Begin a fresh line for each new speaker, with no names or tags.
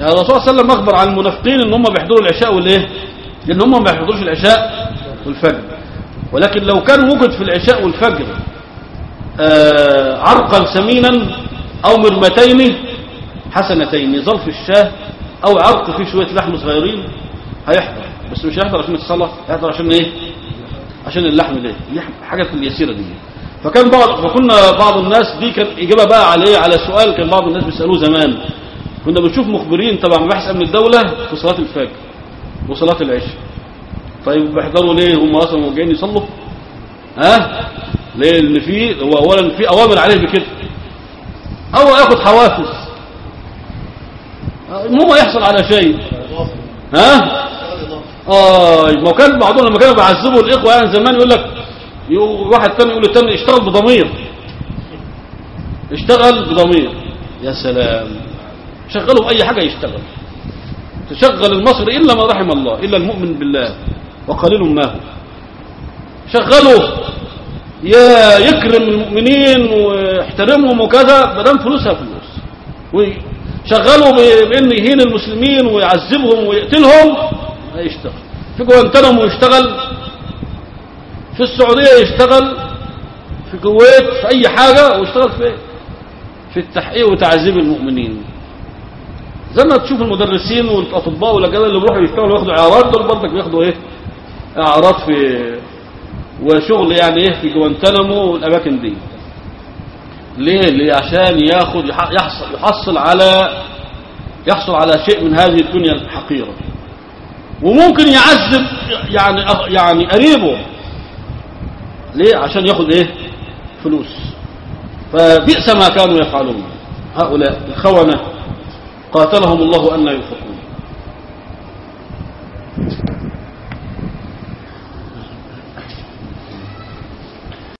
يعني الرسول صلى الله عليه وسلم أخبر عن المنافقين إن هم بيحضروا العشاء والإيه؟ لأن هم ما بيحضروش العشاء والفجر. ولكن لو كان وجد في العشاء والفجر عرقا سمينا أو مرمتين حسنتين، ظلف الشاه أو عرق فيه شوية لحم صغيرين، هيحضر. بس مش هيحضر عشان الصلاة، هيحضر عشان إيه؟ عشان اللحم ده، حاجة اليسيرة دي. فكنا بعض الناس، دي كان إجابة بقى على سؤال كان بعض الناس بيسألوه زمان. كنا بنشوف مخبرين تبع مباحث أمن الدولة في صلاة الفجر وصلاة العشاء. طيب بيحضروا ليه هم اصلا جايين يصلوا؟ ليه؟ اللي فيه هو اولا في اوامر عليه بكده، او ياخد حوافز، المهم يحصل على شيء. ما كان بعضهم لما كانوا بيعذبوا الاخوه يعني زمان يقول لك، واحد تاني يقول للتاني اشتغل بضمير، اشتغل بضمير. يا سلام، شغلوا اي حاجه يشتغل، تشغل المصري الا ما رحم الله، الا المؤمن بالله وقليل ما هو. شغلوا يا يكرم المؤمنين ويحترمهم وكذا، بدل فلوسها فلوس. وشغلوا بأن يهين المسلمين ويعذبهم ويقتلهم، يشتغل في جوانتانامو، يشتغل في السعودية، يشتغل في الكويت، في أي حاجة، ويشتغل في التحقيق وتعذيب المؤمنين. زي ما تشوف المدرسين والأطباء والأجانب اللي بيروحوا يشتغلوا وياخدوا إعارات، دول برضك بياخدوا إيه؟ إعارات في وشغل يعني إيه في جوانتانامو والأماكن دي. ليه؟ عشان يحصل على شيء من هذه الدنيا الحقيرة. وممكن يعذب يعني قريبه، ليه؟ عشان ياخد إيه؟ فلوس. فبئس ما كانوا يفعلون هؤلاء الخونة، قاتلهم الله أن يفقون.